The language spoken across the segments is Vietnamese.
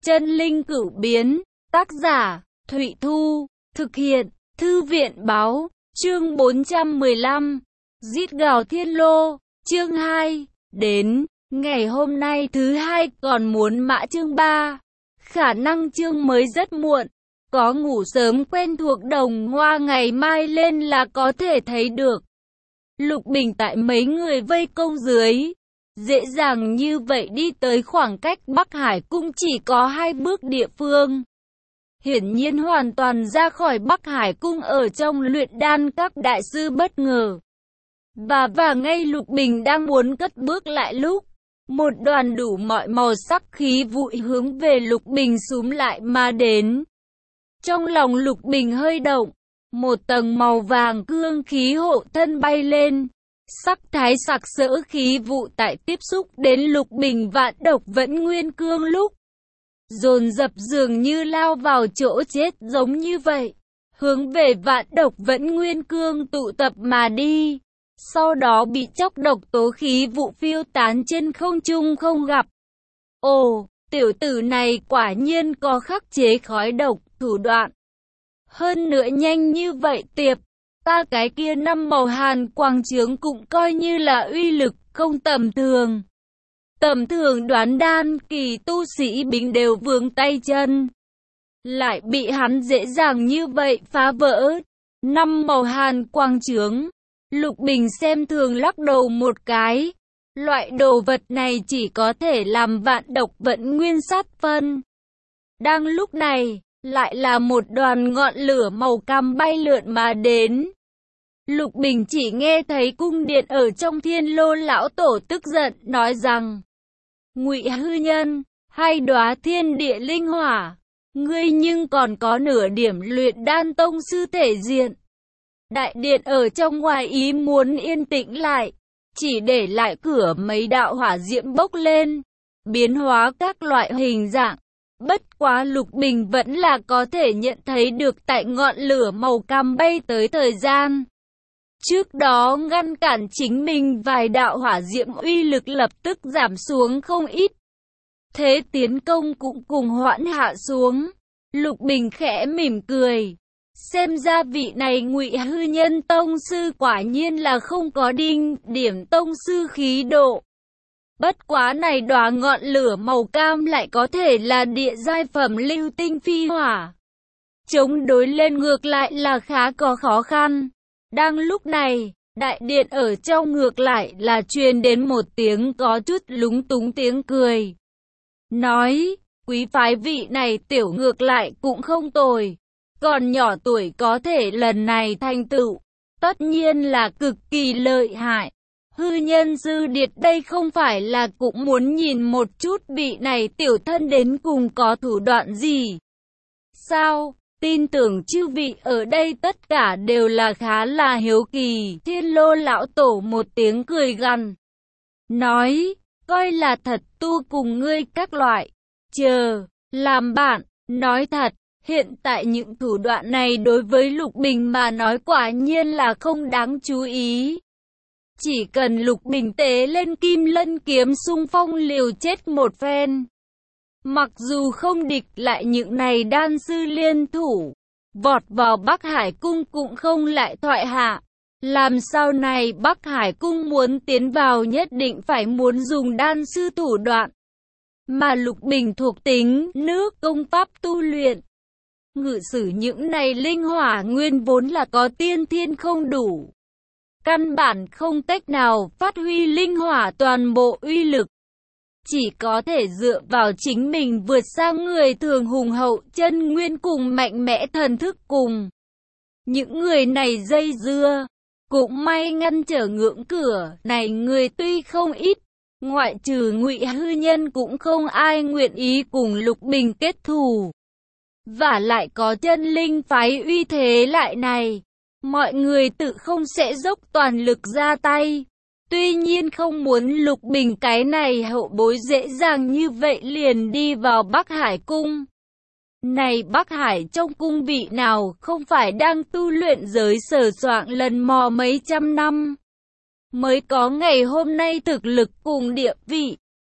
Chân linh cửu biến, tác giả, Thụy Thu, thực hiện, Thư viện báo, chương 415, Rít gào thiên lô, chương 2, đến, ngày hôm nay thứ hai còn muốn mã chương 3, khả năng chương mới rất muộn, có ngủ sớm quen thuộc đồng hoa ngày mai lên là có thể thấy được. Lục Bình tại mấy người vây công dưới, dễ dàng như vậy đi tới khoảng cách Bắc Hải Cung chỉ có 2 bước địa phương. Hiển nhiên hoàn toàn ra khỏi Bắc Hải Cung ở trong luyện đan các đại sư bất ngờ. Và ngay Lục Bình đang muốn cất bước lại lúc, một đoàn đủ mọi màu sắc khí vụ hướng về Lục Bình xúm lại mà đến. Trong lòng Lục Bình hơi động, một tầng màu vàng cương khí hộ thân bay lên. Sắc thái sặc sỡ khí vụ tại tiếp xúc đến Lục Bình vạn độc vẫn nguyên cương lúc dồn dập dường như lao vào chỗ chết giống như vậy, hướng về vạn độc vẫn nguyên cương tụ tập mà đi, sau đó bị chóc độc tố khí vụ phiêu tán trên không trung không gặp. Ồ, tiểu tử này quả nhiên có khắc chế khói độc thủ đoạn. Hơn nữa nhanh như vậy tiệp, ta cái kia 5 màu hàn quang chướng cũng coi như là uy lực không tầm thường. Tầm thường đoán đan kỳ tu sĩ bình đều vướng tay chân, lại bị hắn dễ dàng như vậy phá vỡ. 5 màu hàn quang chướng, Lục Bình xem thường lắc đầu một cái. Loại đồ vật này chỉ có thể làm vạn độc vẫn nguyên sát phân. Đang lúc này, lại là một đoàn ngọn lửa màu cam bay lượn mà đến. Lục Bình chỉ nghe thấy cung điện ở trong Thiên Lô lão tổ tức giận nói rằng: Ngụy hư nhân, 2 đóa thiên địa linh hỏa, ngươi nhưng còn có nửa điểm luyện đan tông sư thể diện. Đại điện ở trong ngoài ý muốn yên tĩnh lại, chỉ để lại cửa mấy đạo hỏa diễm bốc lên, biến hóa các loại hình dạng. Bất quá Lục Bình vẫn là có thể nhận thấy được tại ngọn lửa màu cam bay tới thời gian trước đó ngăn cản chính mình vài đạo hỏa diễm uy lực lập tức giảm xuống không ít. Thế tiến công cũng cùng hoãn hạ xuống. Lục Bình khẽ mỉm cười. Xem ra vị này Ngụy hư nhân tông sư quả nhiên là không có đinh điểm tông sư khí độ. Bất quá này đóa ngọn lửa màu cam lại có thể là địa giai phẩm lưu tinh phi hỏa. Chống đối lên ngược lại là khá có khó khăn. Đang lúc này, đại điện ở trong ngược lại là truyền đến một tiếng có chút lúng túng tiếng cười. Nói, quý phái vị này tiểu ngược lại cũng không tồi. Còn nhỏ tuổi có thể lần này thành tựu, tất nhiên là cực kỳ lợi hại. Hư nhân Dư Điệt đây không phải là cũng muốn nhìn một chút vị này tiểu thân đến cùng có thủ đoạn gì. Sao? Tin tưởng chư vị ở đây tất cả đều là khá là hiếu kỳ. Thiên Lô lão tổ một tiếng cười gằn, nói, coi là thật tu cùng ngươi các loại. Chờ, làm bạn, nói thật, hiện tại những thủ đoạn này đối với Lục Bình mà nói quả nhiên là không đáng chú ý. Chỉ cần Lục Bình tế lên Kim Lân kiếm xung phong liều chết một phen. Mặc dù không địch lại những này đan sư liên thủ, vọt vào Bắc Hải Cung cũng không lại thoại hạ. Làm sao này Bắc Hải Cung muốn tiến vào nhất định phải muốn dùng đan sư thủ đoạn. Mà Lục Bình thuộc tính nước công pháp tu luyện. Ngự sử những này linh hỏa nguyên vốn là có tiên thiên không đủ. Căn bản không cách nào phát huy linh hỏa toàn bộ uy lực. Chỉ có thể dựa vào chính mình vượt sang người thường hùng hậu chân nguyên cùng mạnh mẽ thần thức cùng. Những người này dây dưa, cũng may ngăn trở ngưỡng cửa này người tuy không ít, ngoại trừ Ngụy hư nhân cũng không ai nguyện ý cùng Lục Bình kết thù. Và lại có chân linh phái uy thế lại này, mọi người tự không sẽ dốc toàn lực ra tay. Tuy nhiên không muốn Lục Bình cái này hậu bối dễ dàng như vậy liền đi vào Bắc Hải Cung. Này Bắc Hải trong cung vị nào không phải đang tu luyện giới sở soạn lần mò mấy trăm năm. Mới có ngày hôm nay thực lực cùng địa vị.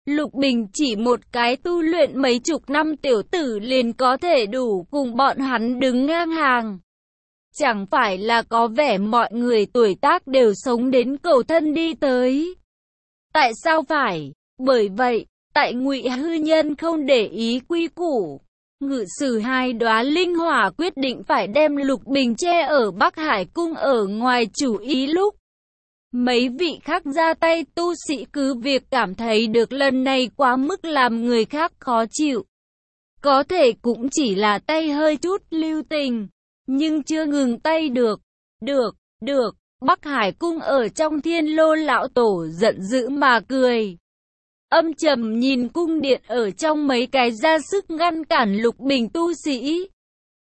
Lục Bình chỉ một cái tu luyện mấy chục năm tiểu tử liền có thể đủ cùng bọn hắn đứng ngang hàng. Chẳng phải là có vẻ mọi người tuổi tác đều sống đến cầu thân đi tới. Tại sao phải? Bởi vậy, tại Ngụy Hư Nhân không để ý quy củ, ngự sử hai đóa linh hỏa quyết định phải đem Lục Bình che ở Bắc Hải cung ở ngoài chủ ý lúc mấy vị khác ra tay tu sĩ cứ việc cảm thấy được lần này quá mức làm người khác khó chịu. Có thể cũng chỉ là tay hơi chút lưu tình, nhưng chưa ngừng tay được. Được, Bắc Hải cung ở trong Thiên Lô lão tổ giận dữ mà cười. Âm trầm nhìn cung điện ở trong mấy cái ra sức ngăn cản Lục Bình tu sĩ.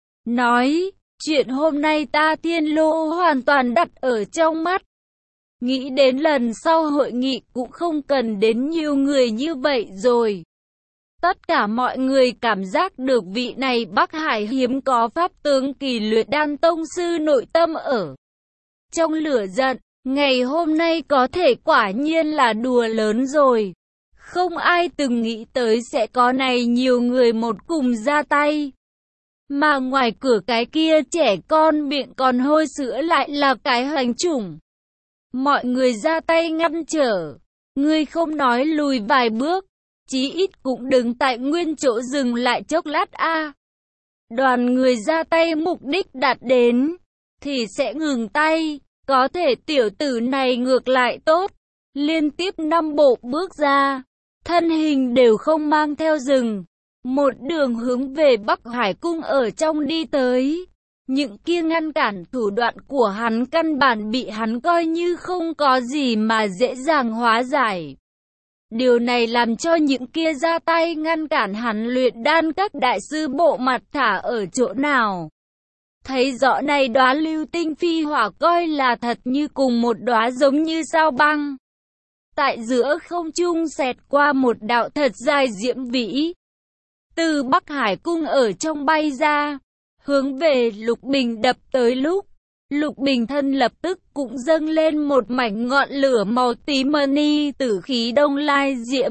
Nói, chuyện hôm nay ta Thiên Lô hoàn toàn đặt ở trong mắt. Nghĩ đến lần sau hội nghị cũng không cần đến nhiều người như vậy rồi. Tất cả mọi người cảm giác được vị này Bắc Hải hiếm có pháp tướng kỳ luyện đan tông sư nội tâm ở trong lửa giận. Ngày hôm nay có thể quả nhiên là đùa lớn rồi. Không ai từng nghĩ tới sẽ có này nhiều người một cùng ra tay. Mà ngoài cửa cái kia trẻ con miệng còn hôi sữa lại là cái hoành chủng. Mọi người ra tay ngăn trở. Ngươi không nói lùi vài bước, chí ít cũng đừng tại nguyên chỗ dừng lại chốc lát a. Đoàn người ra tay mục đích đạt đến, thì sẽ ngừng tay. Có thể tiểu tử này ngược lại tốt. Liên tiếp 5 bộ bước ra, thân hình đều không mang theo rừng. Một đường hướng về Bắc Hải cung ở trong đi tới. Những kia ngăn cản thủ đoạn của hắn căn bản bị hắn coi như không có gì mà dễ dàng hóa giải. Điều này làm cho những kia ra tay ngăn cản hắn luyện đan các đại sư bộ mặt thả ở chỗ nào. Thấy rõ này đóa lưu tinh phi hỏa coi là thật như cùng một đóa giống như sao băng. Tại giữa không trung xẹt qua một đạo thật dài diễm vĩ. Từ Bắc Hải cung ở trong bay ra, hướng về Lục Bình đập tới lúc. Lục Bình thân lập tức cũng dâng lên một mảnh ngọn lửa màu tím mani tử khí đông lai diễm.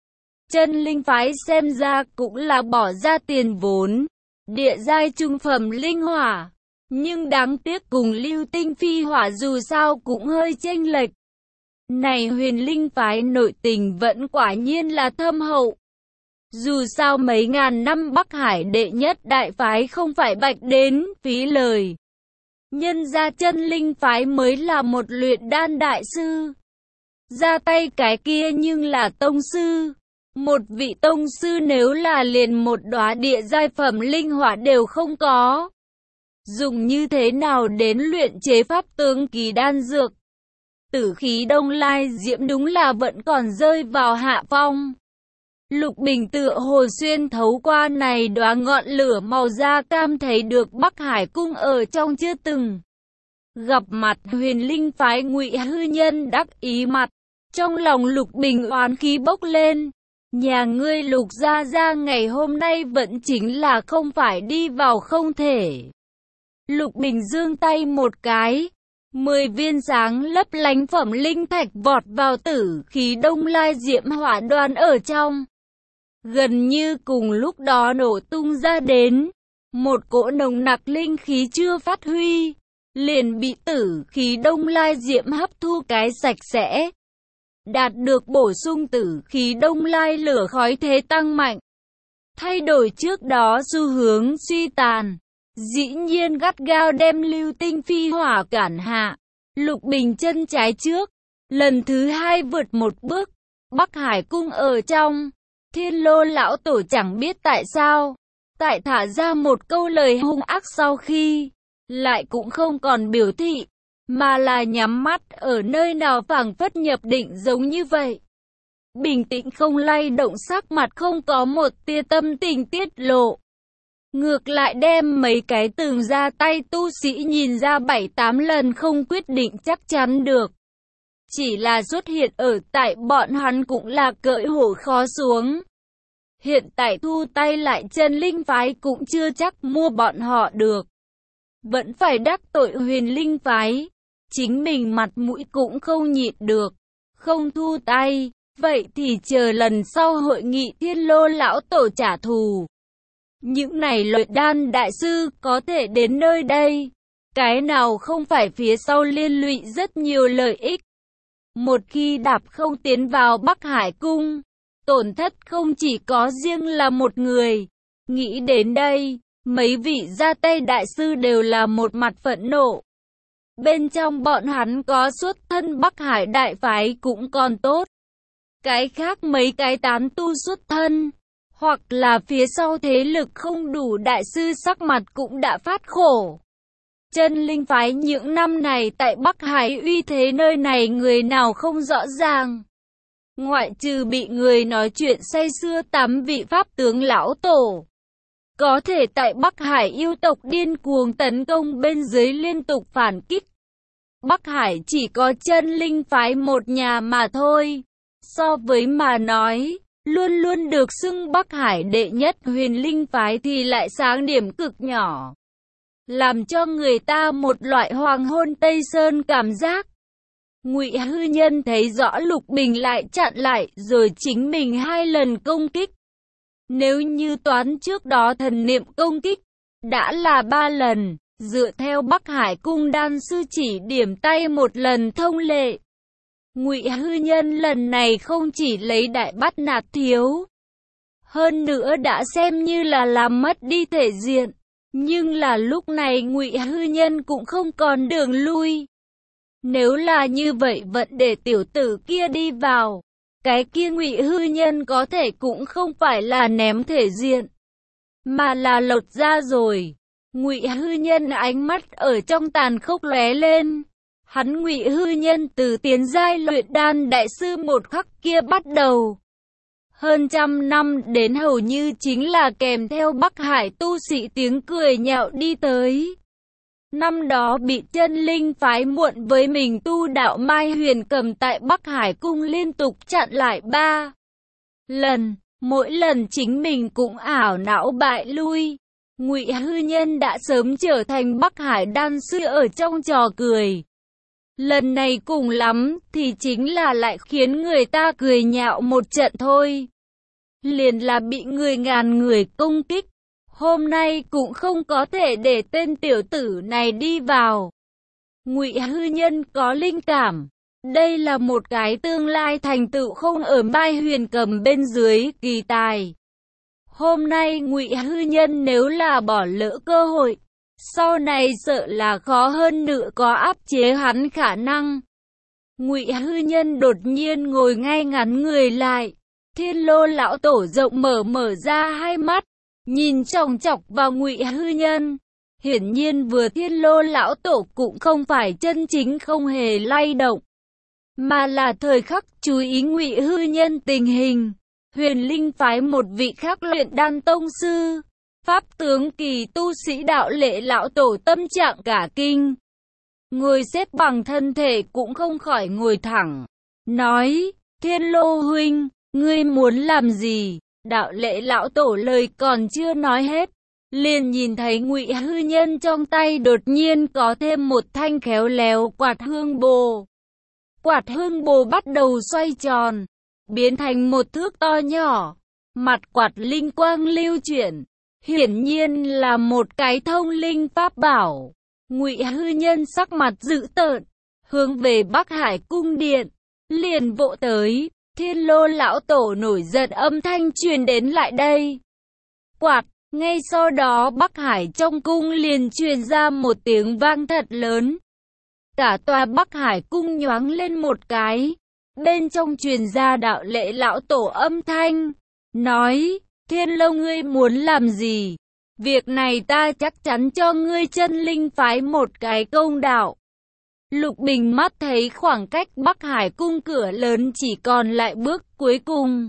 Chân linh phái xem ra cũng là bỏ ra tiền vốn. Địa giai trung phẩm linh hỏa. Nhưng đáng tiếc cùng lưu tinh phi hỏa dù sao cũng hơi chênh lệch. Này Huyền Linh phái nội tình vẫn quả nhiên là thâm hậu. Dù sao mấy ngàn năm Bắc Hải đệ nhất đại phái không phải bạch đến phí lời. Nhân ra chân linh phái mới là một luyện đan đại sư. Ra tay cái kia nhưng là tông sư. Một vị tông sư nếu là liền một đóa địa giai phẩm linh hỏa đều không có. Dùng như thế nào đến luyện chế pháp tướng kỳ đan dược? Tử khí đông lai diễm đúng là vẫn còn rơi vào hạ phong. Lục Bình tựa hồ xuyên thấu qua này đóa ngọn lửa màu da cam thấy được Bắc Hải cung ở trong chưa từng gặp mặt Huyền Linh phái Ngụy Hư Nhân đắc ý mặt. Trong lòng Lục Bình oán khí bốc lên. Nhà ngươi Lục gia gia ngày hôm nay vẫn chính là không phải đi vào không thể. Lục Bình giương tay một cái. 10 viên sáng lấp lánh phẩm linh thạch vọt vào tử khí đông lai diễm hỏa đoàn ở trong. Gần như cùng lúc đó nổ tung ra đến. Một cỗ nồng nặc linh khí chưa phát huy, liền bị tử khí đông lai diễm hấp thu cái sạch sẽ. Đạt được bổ sung tử khí đông lai lửa khói thế tăng mạnh. Thay đổi trước đó xu hướng suy tàn. Dĩ nhiên gắt gao đem lưu tinh phi hỏa cản hạ. Lục Bình chân trái trước. Lần thứ hai vượt một bước. Bắc Hải cung ở trong. Thiên Lô lão tổ chẳng biết tại sao. Tại thả ra một câu lời hung ác sau khi. Lại cũng không còn biểu thị. Mà là nhắm mắt ở nơi nào phảng phất nhập định giống như vậy. Bình tĩnh không lay động, sắc mặt không có một tia tâm tình tiết lộ. Ngược lại đem mấy cái từng ra tay tu sĩ nhìn ra 7-8 lần không quyết định chắc chắn được. Chỉ là xuất hiện ở tại bọn hắn cũng là cởi hổ khó xuống. Hiện tại thu tay lại chân linh phái cũng chưa chắc mua bọn họ được. Vẫn phải đắc tội Huyền Linh phái. Chính mình mặt mũi cũng không nhịn được. Không thu tay. Vậy thì chờ lần sau hội nghị Thiên Lô lão tổ trả thù. Những này luyện đan đại sư có thể đến nơi đây. Cái nào không phải phía sau liên lụy rất nhiều lợi ích. Một khi đạp không tiến vào Bắc Hải Cung, tổn thất không chỉ có riêng là một người. Nghĩ đến đây, mấy vị ra tay đại sư đều là một mặt phẫn nộ. Bên trong bọn hắn có xuất thân Bắc Hải đại phái cũng còn tốt. Cái khác mấy cái tán tu xuất thân, hoặc là phía sau thế lực không đủ đại sư sắc mặt cũng đã phát khổ. Chân linh phái những năm này tại Bắc Hải uy thế nơi này người nào không rõ ràng. Ngoại trừ bị người nói chuyện say sưa 8 vị pháp tướng lão tổ. Có thể tại Bắc Hải yêu tộc điên cuồng tấn công bên dưới liên tục phản kích. Bắc Hải chỉ có chân linh phái một nhà mà thôi. So với mà nói, luôn luôn được xưng Bắc Hải đệ nhất huyền linh phái thì lại sáng điểm cực nhỏ. Làm cho người ta một loại hoàng hôn Tây Sơn cảm giác. Ngụy Hư Nhân thấy rõ Lục Bình lại chặn lại rồi chính mình 2 lần công kích. Nếu như toán trước đó thần niệm công kích, đã là 3 lần, dựa theo Bắc Hải Cung đan sư chỉ điểm tay một lần thông lệ. Ngụy Hư Nhân lần này không chỉ lấy đại bắt nạt thiếu, hơn nữa đã xem như là làm mất đi thể diện. Nhưng là lúc này Ngụy Hư Nhân cũng không còn đường lui. Nếu là như vậy vẫn để tiểu tử kia đi vào, cái kia Ngụy Hư Nhân có thể cũng không phải là ném thể diện, mà là lột ra rồi. Ngụy Hư Nhân ánh mắt ở trong tàn khốc lóe lên. Hắn Ngụy Hư Nhân từ tiến giai luyện đan đại sư một khắc kia bắt đầu, hơn trăm năm đến hầu như chính là kèm theo Bắc Hải tu sĩ tiếng cười nhạo đi tới. Năm đó bị chân linh phái muộn với mình tu đạo Mai Huyền Cầm tại Bắc Hải Cung liên tục chặn lại 3 lần, mỗi lần chính mình cũng ảo não bại lui. Ngụy Hư Nhân đã sớm trở thành Bắc Hải đan sư ở trong trò cười. Lần này cùng lắm thì chính là lại khiến người ta cười nhạo một trận thôi. Liền là bị người ngàn người công kích. Hôm nay cũng không có thể để tên tiểu tử này đi vào. Ngụy Hư Nhân có linh cảm. Đây là một cái tương lai thành tựu không ở Mai Huyền Cầm bên dưới kỳ tài. Hôm nay Ngụy Hư Nhân nếu là bỏ lỡ cơ hội, sau này sợ là khó hơn nữa có áp chế hắn khả năng. Ngụy Hư Nhân đột nhiên ngồi ngay ngắn người lại. Thiên Lô lão tổ rộng mở ra 2 mắt, nhìn chòng chọc vào Ngụy Hư Nhân. Hiển nhiên vừa Thiên Lô lão tổ cũng không phải chân chính không hề lay động, mà là thời khắc chú ý Ngụy Hư Nhân tình hình. Huyền linh phái một vị khác luyện đan tông sư, pháp tướng kỳ tu sĩ đạo lệ lão tổ tâm trạng cả kinh. Ngồi xếp bằng thân thể cũng không khỏi ngồi thẳng, nói, Thiên Lô huynh, ngươi muốn làm gì? Đạo lệ lão tổ lời còn chưa nói hết, liền nhìn thấy Ngụy Hư Nhân trong tay đột nhiên có thêm một thanh khéo léo quạt hương bồ. Quạt hương bồ bắt đầu xoay tròn, biến thành một thước to nhỏ, mặt quạt linh quang lưu chuyển, hiển nhiên là một cái thông linh pháp bảo. Ngụy Hư Nhân sắc mặt dữ tợn, hướng về Bắc Hải cung điện, liền vỗ tới. Thiên Lô lão tổ nổi giận âm thanh truyền đến lại đây. Quạt, ngay sau đó Bắc Hải trong cung liền truyền ra một tiếng vang thật lớn. Cả tòa Bắc Hải cung nhoáng lên một cái. Bên trong truyền ra đạo lệ lão tổ âm thanh, nói, Thiên Lô ngươi muốn làm gì? Việc này ta chắc chắn cho ngươi chân linh phái một cái công đạo. Lục Bình mắt thấy khoảng cách Bắc Hải cung cửa lớn chỉ còn lại bước cuối cùng.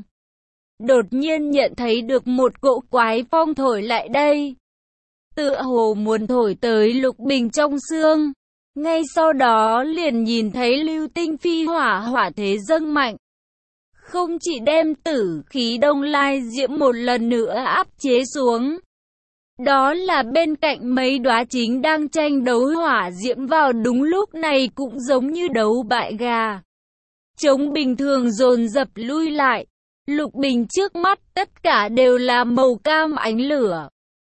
Đột nhiên nhận thấy được một cỗ quái phong thổi lại đây. Tựa hồ muốn thổi tới Lục Bình trong xương. Ngay sau đó liền nhìn thấy lưu tinh phi hỏa thế dâng mạnh. Không chỉ đem tử khí Đông Lai Diễm một lần nữa áp chế xuống. Đó là bên cạnh mấy đóa chính đang tranh đấu hỏa diễm vào đúng lúc này cũng giống như đấu bại gà. trống bình thường dồn dập lui lại. Lục bình trước mắt tất cả đều là màu cam ánh lửa.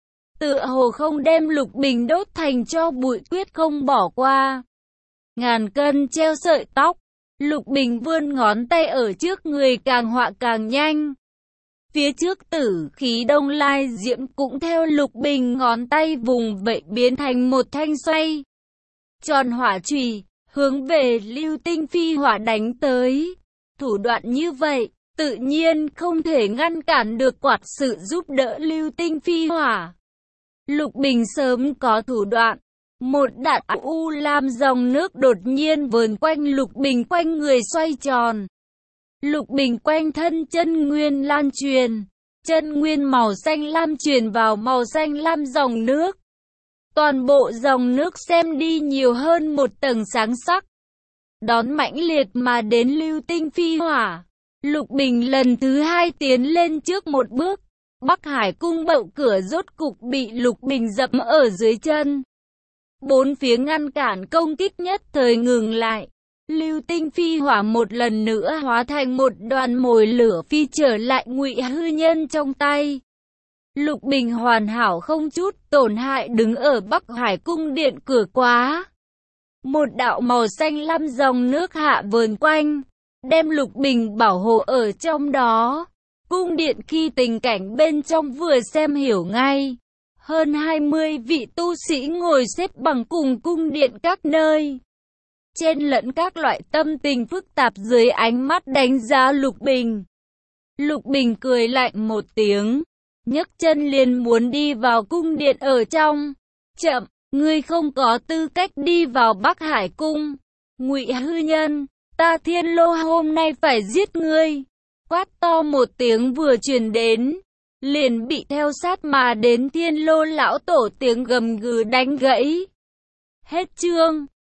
Tựa hồ không đem lục bình đốt thành tro bụi, quyết không bỏ qua. Ngàn cân treo sợi tóc. Lục bình vươn ngón tay ở trước người, càng họa càng nhanh. Phía trước tử khí đông lai diễm cũng theo lục bình ngón tay vùng vậy biến thành một thanh xoay tròn hỏa chùy, hướng về lưu tinh phi hỏa đánh tới. Thủ đoạn như vậy, tự nhiên không thể ngăn cản được quạt sự giúp đỡ lưu tinh phi hỏa. Lục bình sớm có thủ đoạn. Một đạn u lam dòng nước đột nhiên vờn quanh lục bình, quanh người xoay tròn. Lục bình quanh thân chân nguyên lan truyền. Chân nguyên màu xanh lam truyền vào màu xanh lam dòng nước. Toàn bộ dòng nước xem đi nhiều hơn một tầng sáng sắc. Đón mãnh liệt mà đến lưu tinh phi hỏa. Lục bình lần thứ hai tiến lên trước một bước. Bắc Hải cung bậu cửa rốt cục bị lục bình dẫm ở dưới chân. Bốn phía ngăn cản công kích nhất thời ngừng lại. Lưu tinh phi hỏa một lần nữa hóa thành một đoàn mồi lửa phi trở lại Ngụy Hư Nhân trong tay. Lục bình hoàn hảo không chút tổn hại đứng ở Bắc Hải cung điện cửa quá. Một đạo màu xanh lam dòng nước hạ vờn quanh, đem lục bình bảo hộ ở trong đó. Cung điện khi tình cảnh bên trong vừa xem hiểu ngay. Hơn 20 vị tu sĩ ngồi xếp bằng cùng cung điện các nơi. Trên lẫn các loại tâm tình phức tạp dưới ánh mắt đánh giá lục bình. Lục bình cười lạnh một tiếng, nhấc chân liền muốn đi vào cung điện ở trong. Chậm, ngươi không có tư cách đi vào Bắc Hải cung. Ngụy Hư Nhân, ta Thiên Lô hôm nay phải giết ngươi. Quát to một tiếng vừa truyền đến, liền bị theo sát mà đến Thiên Lô lão tổ tiếng gầm gừ đánh gãy. Hết chương.